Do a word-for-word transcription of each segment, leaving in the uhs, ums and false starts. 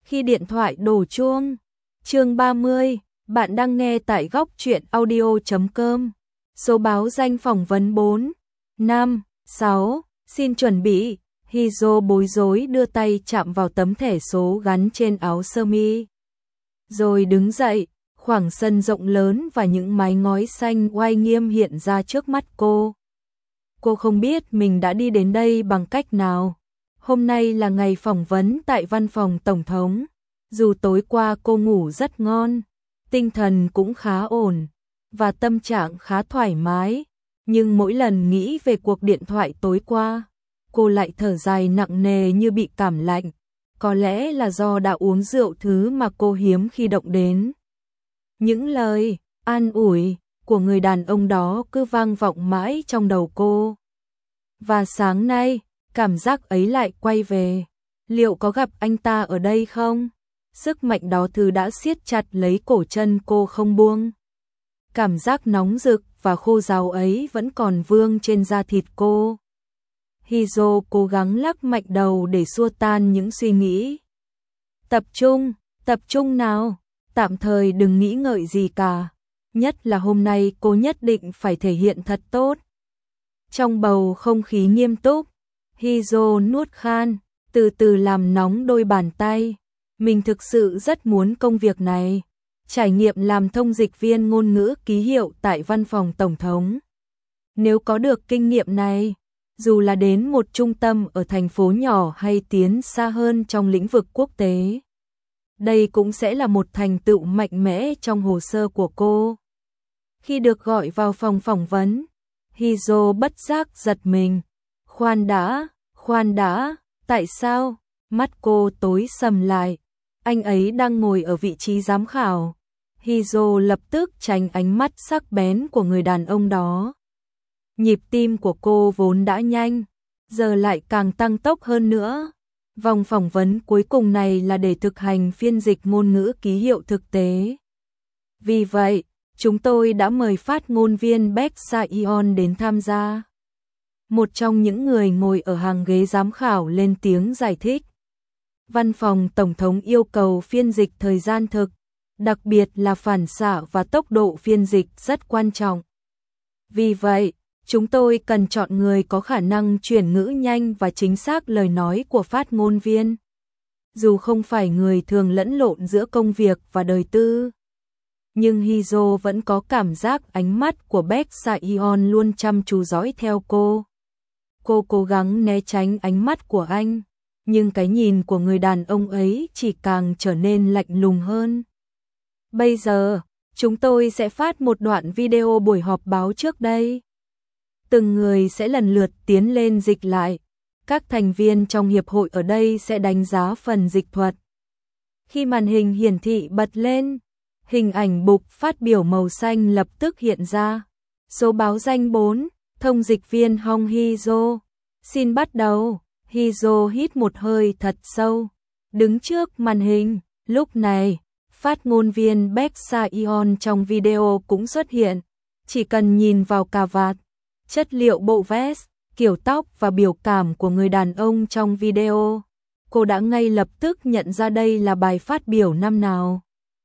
Khi điện thoại đổ chuông. Chương ba mươi, bạn đang nghe tại góc truyện audio chấm com. Số báo danh phỏng vấn bốn, năm, sáu, xin chuẩn bị. Hizo bối rối đưa tay chạm vào tấm thẻ số gắn trên áo sơ mi. Rồi đứng dậy, khoảng sân rộng lớn và những mái ngói xanh oai nghiêm hiện ra trước mắt cô. Cô không biết mình đã đi đến đây bằng cách nào. Hôm nay là ngày phỏng vấn tại văn phòng Tổng thống. Dù tối qua cô ngủ rất ngon, tinh thần cũng khá ổn, và tâm trạng khá thoải mái, nhưng mỗi lần nghĩ về cuộc điện thoại tối qua, cô lại thở dài nặng nề như bị cảm lạnh. Có lẽ là do đã uống rượu, thứ mà cô hiếm khi động đến. Những lời an ủi của người đàn ông đó cứ vang vọng mãi trong đầu cô. Và sáng nay, cảm giác ấy lại quay về. Liệu có gặp anh ta ở đây không? Sức mạnh đó thứ đã siết chặt lấy cổ chân cô không buông. Cảm giác nóng rực và khô ráo ấy vẫn còn vương trên da thịt cô. Hizo cố gắng lắc mạnh đầu để xua tan những suy nghĩ. Tập trung, tập trung nào, tạm thời đừng nghĩ ngợi gì cả. Nhất là hôm nay cô nhất định phải thể hiện thật tốt. Trong bầu không khí nghiêm túc, Hizo nuốt khan, từ từ làm nóng đôi bàn tay. Mình thực sự rất muốn công việc này, trải nghiệm làm thông dịch viên ngôn ngữ ký hiệu tại văn phòng Tổng thống. Nếu có được kinh nghiệm này, dù là đến một trung tâm ở thành phố nhỏ hay tiến xa hơn trong lĩnh vực quốc tế, đây cũng sẽ là một thành tựu mạnh mẽ trong hồ sơ của cô. Khi được gọi vào phòng phỏng vấn, Hizo bất giác giật mình. Khoan đã, khoan đã, tại sao? Mắt cô tối sầm lại. Anh ấy đang ngồi ở vị trí giám khảo. Hizo lập tức tránh ánh mắt sắc bén của người đàn ông đó. Nhịp tim của cô vốn đã nhanh, giờ lại càng tăng tốc hơn nữa. Vòng phỏng vấn cuối cùng này là để thực hành phiên dịch ngôn ngữ ký hiệu thực tế. Vì vậy, chúng tôi đã mời phát ngôn viên Baek Sa-yeon đến tham gia. Một trong những người ngồi ở hàng ghế giám khảo lên tiếng giải thích. Văn phòng Tổng thống yêu cầu phiên dịch thời gian thực, đặc biệt là phản xạ và tốc độ phiên dịch rất quan trọng. Vì vậy, chúng tôi cần chọn người có khả năng chuyển ngữ nhanh và chính xác lời nói của phát ngôn viên. Dù không phải người thường lẫn lộn giữa công việc và đời tư, nhưng Hizo vẫn có cảm giác ánh mắt của Baek Sa-yeon luôn chăm chú dõi theo cô. Cô cố gắng né tránh ánh mắt của anh, nhưng cái nhìn của người đàn ông ấy chỉ càng trở nên lạnh lùng hơn. Bây giờ, chúng tôi sẽ phát một đoạn video buổi họp báo trước đây. Từng người sẽ lần lượt tiến lên dịch lại. Các thành viên trong hiệp hội ở đây sẽ đánh giá phần dịch thuật. Khi màn hình hiển thị bật lên, hình ảnh bục phát biểu màu xanh lập tức hiện ra. Số báo danh bốn, thông dịch viên Hong Hizo. Xin bắt đầu. Hizo hít một hơi thật sâu, đứng trước màn hình. Lúc này, phát ngôn viên Baek Sa-yeon trong video cũng xuất hiện. Chỉ cần nhìn vào cà vạt, chất liệu bộ vest, kiểu tóc và biểu cảm của người đàn ông trong video, cô đã ngay lập tức nhận ra đây là bài phát biểu năm nào.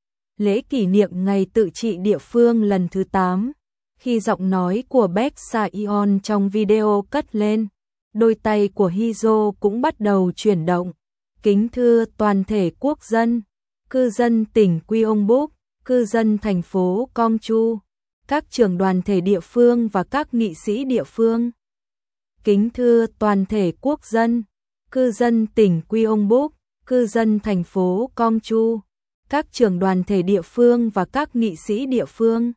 Lễ kỷ niệm ngày tự trị địa phương lần thứ tám. Khi giọng nói của Baek Sa-yeon trong video cất lên, đôi tay của Hizo cũng bắt đầu chuyển động. Kính thưa toàn thể quốc dân, cư dân tỉnh Gyeongbuk, cư dân thành phố Gongju, các trưởng đoàn thể địa phương và các nghị sĩ địa phương. Kính thưa toàn thể quốc dân, cư dân tỉnh Gyeongbuk, cư dân thành phố Gongju, các trưởng đoàn thể địa phương và các nghị sĩ địa phương.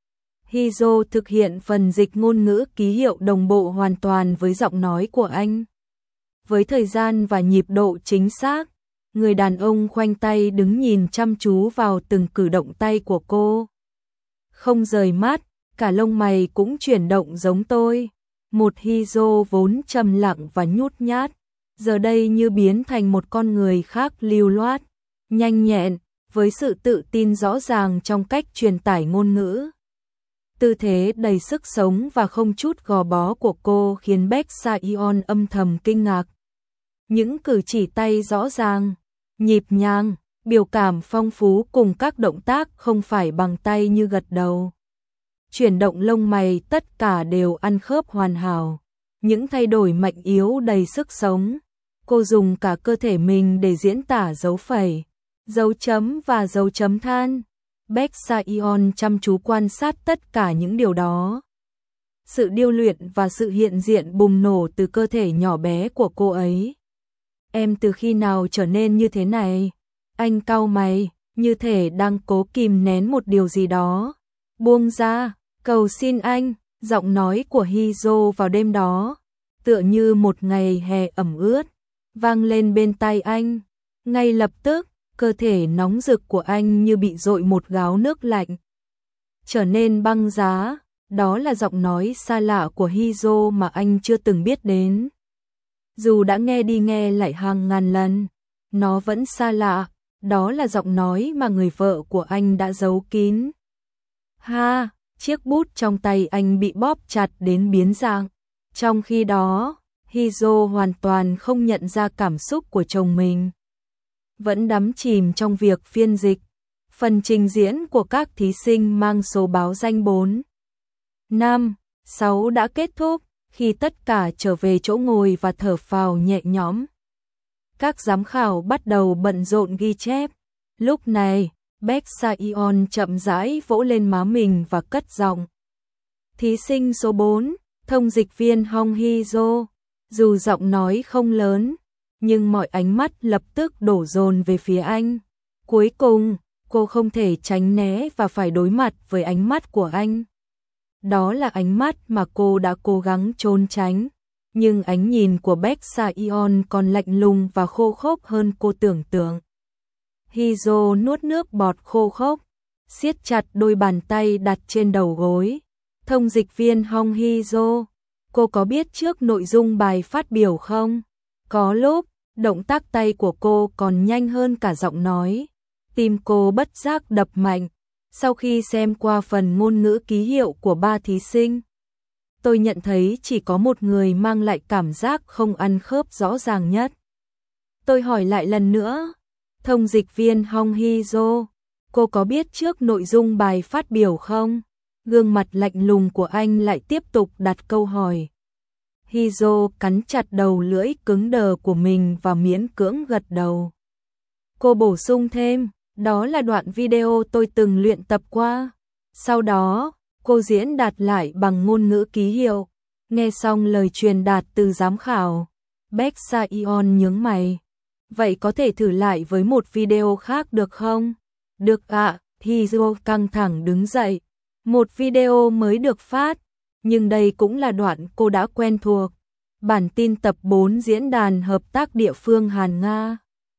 Hizo thực hiện phần dịch ngôn ngữ ký hiệu đồng bộ hoàn toàn với giọng nói của anh. Với thời gian và nhịp độ chính xác, người đàn ông khoanh tay đứng nhìn chăm chú vào từng cử động tay của cô. Không rời mắt, cả lông mày cũng chuyển động giống tôi. Một Hizo vốn trầm lặng và nhút nhát, giờ đây như biến thành một con người khác, lưu loát, nhanh nhẹn, với sự tự tin rõ ràng trong cách truyền tải ngôn ngữ. Tư thế đầy sức sống và không chút gò bó của cô khiến Baek Sa-yeon âm thầm kinh ngạc. Những cử chỉ tay rõ ràng, nhịp nhàng, biểu cảm phong phú cùng các động tác không phải bằng tay như gật đầu. Chuyển động lông mày tất cả đều ăn khớp hoàn hảo. Những thay đổi mạnh yếu đầy sức sống. Cô dùng cả cơ thể mình để diễn tả dấu phẩy, dấu chấm và dấu chấm than. Baek Sa-yeon chăm chú quan sát tất cả những điều đó. Sự điêu luyện và sự hiện diện bùng nổ từ cơ thể nhỏ bé của cô ấy. Em từ khi nào trở nên như thế này? Anh cau mày, như thể đang cố kìm nén một điều gì đó. Buông ra, cầu xin anh, giọng nói của Hee-jo vào đêm đó, tựa như một ngày hè ẩm ướt, vang lên bên tai anh. Ngay lập tức, cơ thể nóng rực của anh như bị dội một gáo nước lạnh, trở nên băng giá. Đó là giọng nói xa lạ của Hee-jo mà anh chưa từng biết đến. Dù đã nghe đi nghe lại hàng ngàn lần, nó vẫn xa lạ. Đó là giọng nói mà người vợ của anh đã giấu kín. Ha, chiếc bút trong tay anh bị bóp chặt đến biến dạng. Trong khi đó, Hee-jo hoàn toàn không nhận ra cảm xúc của chồng mình. Vẫn đắm chìm trong việc phiên dịch. Phần trình diễn của các thí sinh mang số báo danh bốn, năm, sáu đã kết thúc. Khi tất cả trở về chỗ ngồi và thở phào nhẹ nhõm, các giám khảo bắt đầu bận rộn ghi chép. Lúc này, Baek Sa-yeon chậm rãi vỗ lên má mình và cất giọng. Thí sinh số bốn, thông dịch viên Hong Hee-jo. Dù giọng nói không lớn, nhưng mọi ánh mắt lập tức đổ dồn về phía anh. Cuối cùng, cô không thể tránh né và phải đối mặt với ánh mắt của anh. Đó là ánh mắt mà cô đã cố gắng trốn tránh, nhưng ánh nhìn của Baek Sa-yeon còn lạnh lùng và khô khốc hơn cô tưởng tượng. Hee-jo nuốt nước bọt khô khốc, siết chặt đôi bàn tay đặt trên đầu gối. Thông dịch viên Hong Hee-jo, cô có biết trước nội dung bài phát biểu không? Có lúc, động tác tay của cô còn nhanh hơn cả giọng nói. Tim cô bất giác đập mạnh. Sau khi xem qua phần ngôn ngữ ký hiệu của ba thí sinh, tôi nhận thấy chỉ có một người mang lại cảm giác không ăn khớp rõ ràng nhất. Tôi hỏi lại lần nữa, thông dịch viên Hong Hee-jo, cô có biết trước nội dung bài phát biểu không? Gương mặt lạnh lùng của anh lại tiếp tục đặt câu hỏi. Hee-jo cắn chặt đầu lưỡi cứng đờ của mình và miễn cưỡng gật đầu. Cô bổ sung thêm, đó là đoạn video tôi từng luyện tập qua. Sau đó, cô diễn đạt lại bằng ngôn ngữ ký hiệu. Nghe xong lời truyền đạt từ giám khảo, Baek Sa-yeon nhướng mày. Vậy có thể thử lại với một video khác được không? Được ạ, à, Hee-jo căng thẳng đứng dậy. Một video mới được phát, nhưng đây cũng là đoạn cô đã quen thuộc. Bản tin tập bốn diễn đàn hợp tác địa phương Hàn-Nga.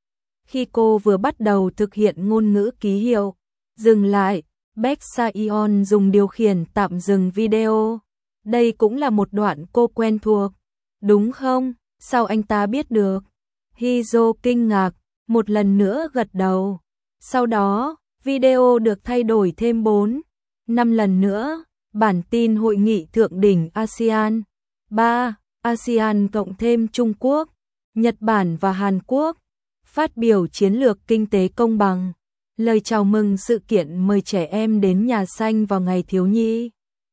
Khi cô vừa bắt đầu thực hiện ngôn ngữ ký hiệu, dừng lại, Baek Sa-yeon dùng điều khiển tạm dừng video. Đây cũng là một đoạn cô quen thuộc. Đúng không? Sao anh ta biết được? Hee-jo kinh ngạc, một lần nữa gật đầu. Sau đó, video được thay đổi thêm bốn, năm lần nữa. Bản tin hội nghị thượng đỉnh a sê an. ba. a sê an cộng thêm Trung Quốc, Nhật Bản và Hàn Quốc. Phát biểu chiến lược kinh tế công bằng. Lời chào mừng sự kiện mời trẻ em đến nhà xanh vào ngày thiếu nhi.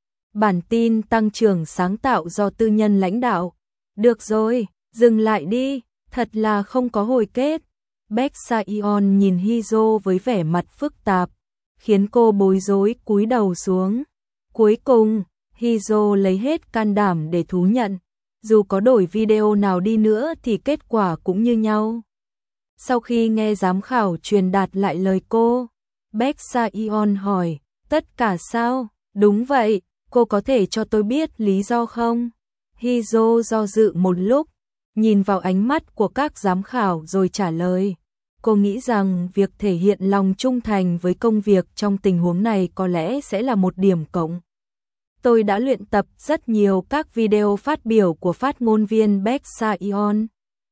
Bản tin tăng trưởng sáng tạo do tư nhân lãnh đạo. Được rồi, dừng lại đi, thật là không có hồi kết. Baek Sa-yeon nhìn Hee-jo với vẻ mặt phức tạp, khiến cô bối rối cúi đầu xuống. Cuối cùng, Hee-jo lấy hết can đảm để thú nhận, dù có đổi video nào đi nữa thì kết quả cũng như nhau. Sau khi nghe giám khảo truyền đạt lại lời cô, Baek Sa-yeon hỏi, tất cả sao? Đúng vậy, cô có thể cho tôi biết lý do không? Hee-jo do dự một lúc, nhìn vào ánh mắt của các giám khảo rồi trả lời. Cô nghĩ rằng việc thể hiện lòng trung thành với công việc trong tình huống này có lẽ sẽ là một điểm cộng. Tôi đã luyện tập rất nhiều các video phát biểu của phát ngôn viên Baek Sa-yeon.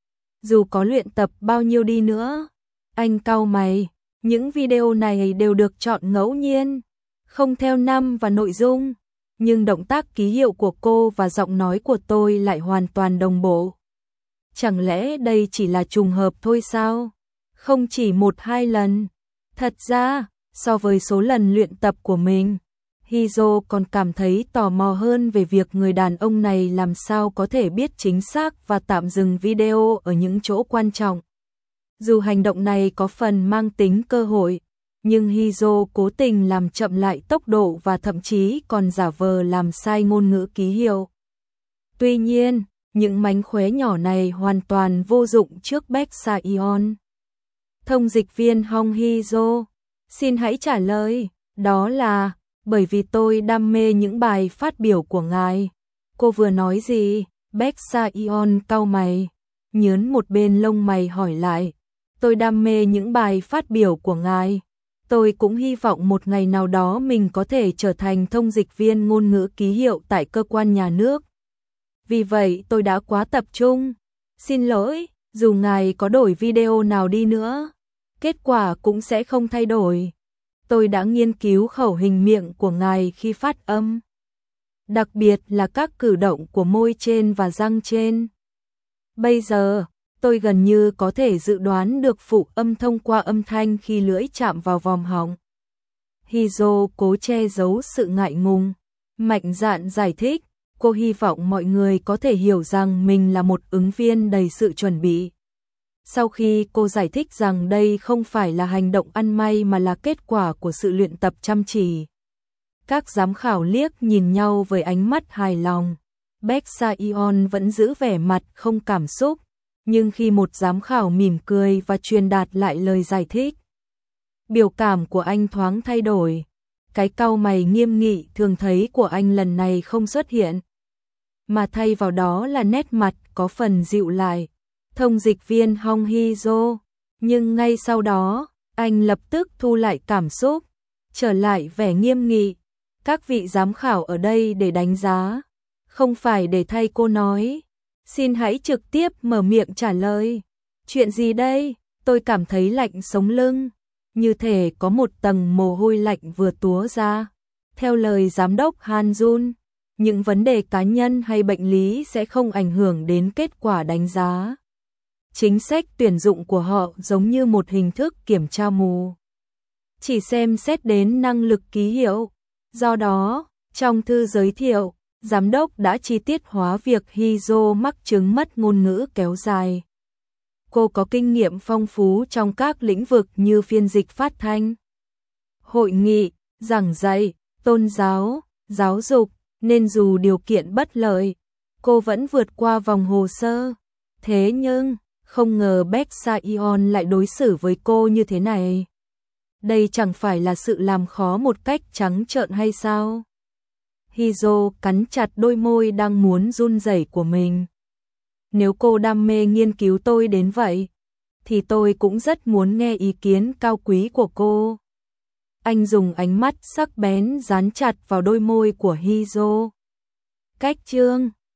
Dù có luyện tập bao nhiêu đi nữa, anh cau mày, những video này đều được chọn ngẫu nhiên, không theo năm và nội dung, nhưng động tác ký hiệu của cô và giọng nói của tôi lại hoàn toàn đồng bộ. Chẳng lẽ đây chỉ là trùng hợp thôi sao? không chỉ một hai lần. Thật ra, so với số lần luyện tập của mình, Hizo còn cảm thấy tò mò hơn về việc người đàn ông này làm sao có thể biết chính xác và tạm dừng video ở những chỗ quan trọng. Dù hành động này có phần mang tính cơ hội, nhưng Hizo cố tình làm chậm lại tốc độ và thậm chí còn giả vờ làm sai ngôn ngữ ký hiệu. Tuy nhiên, những mánh khóe nhỏ này hoàn toàn vô dụng trước Baek Sa-yeon. Thông dịch viên Hong Hizo, xin hãy trả lời, đó là bởi vì tôi đam mê những bài phát biểu của ngài. Cô vừa nói gì? Baek Sa-yeon cau mày, nhớn một bên lông mày hỏi lại. Tôi đam mê những bài phát biểu của ngài. Tôi cũng hy vọng một ngày nào đó mình có thể trở thành thông dịch viên ngôn ngữ ký hiệu tại cơ quan nhà nước. Vì vậy tôi đã quá tập trung. Xin lỗi, dù ngài có đổi video nào đi nữa, kết quả cũng sẽ không thay đổi. Tôi đã nghiên cứu khẩu hình miệng của ngài khi phát âm, đặc biệt là các cử động của môi trên và răng trên. Bây giờ, tôi gần như có thể dự đoán được phụ âm thông qua âm thanh khi lưỡi chạm vào vòm họng. Hizo cố che giấu sự ngại ngùng, mạnh dạn giải thích, cô hy vọng mọi người có thể hiểu rằng mình là một ứng viên đầy sự chuẩn bị. Sau khi cô giải thích rằng đây không phải là hành động ăn may mà là kết quả của sự luyện tập chăm chỉ, các giám khảo liếc nhìn nhau với ánh mắt hài lòng. Baek Sa-yeon vẫn giữ vẻ mặt không cảm xúc, nhưng khi một giám khảo mỉm cười và truyền đạt lại lời giải thích, biểu cảm của anh thoáng thay đổi. Cái cau mày nghiêm nghị thường thấy của anh lần này không xuất hiện, mà thay vào đó là nét mặt có phần dịu lại. Thông dịch viên Hong Hizo, nhưng ngay sau đó, anh lập tức thu lại cảm xúc, trở lại vẻ nghiêm nghị. Các vị giám khảo ở đây để đánh giá, không phải để thay cô nói. Xin hãy trực tiếp mở miệng trả lời. Chuyện gì đây? Tôi cảm thấy lạnh sống lưng, như thể có một tầng mồ hôi lạnh vừa túa ra. Theo lời giám đốc Han Jun, những vấn đề cá nhân hay bệnh lý sẽ không ảnh hưởng đến kết quả đánh giá. Chính sách tuyển dụng của họ giống như một hình thức kiểm tra mù, chỉ xem xét đến năng lực ký hiệu. Do đó, trong thư giới thiệu, giám đốc đã chi tiết hóa việc Hizo mắc chứng mất ngôn ngữ kéo dài. Cô có kinh nghiệm phong phú trong các lĩnh vực như phiên dịch phát thanh, hội nghị, giảng dạy, tôn giáo, giáo dục, nên dù điều kiện bất lợi, cô vẫn vượt qua vòng hồ sơ. Thế nhưng, không ngờ Baek Sa-yeon lại đối xử với cô như thế này. Đây chẳng phải là sự làm khó một cách trắng trợn hay sao? Hizo cắn chặt đôi môi đang muốn run rẩy của mình. Nếu cô đam mê nghiên cứu tôi đến vậy, thì tôi cũng rất muốn nghe ý kiến cao quý của cô. Anh dùng ánh mắt sắc bén dán chặt vào đôi môi của Hizo. Cách chương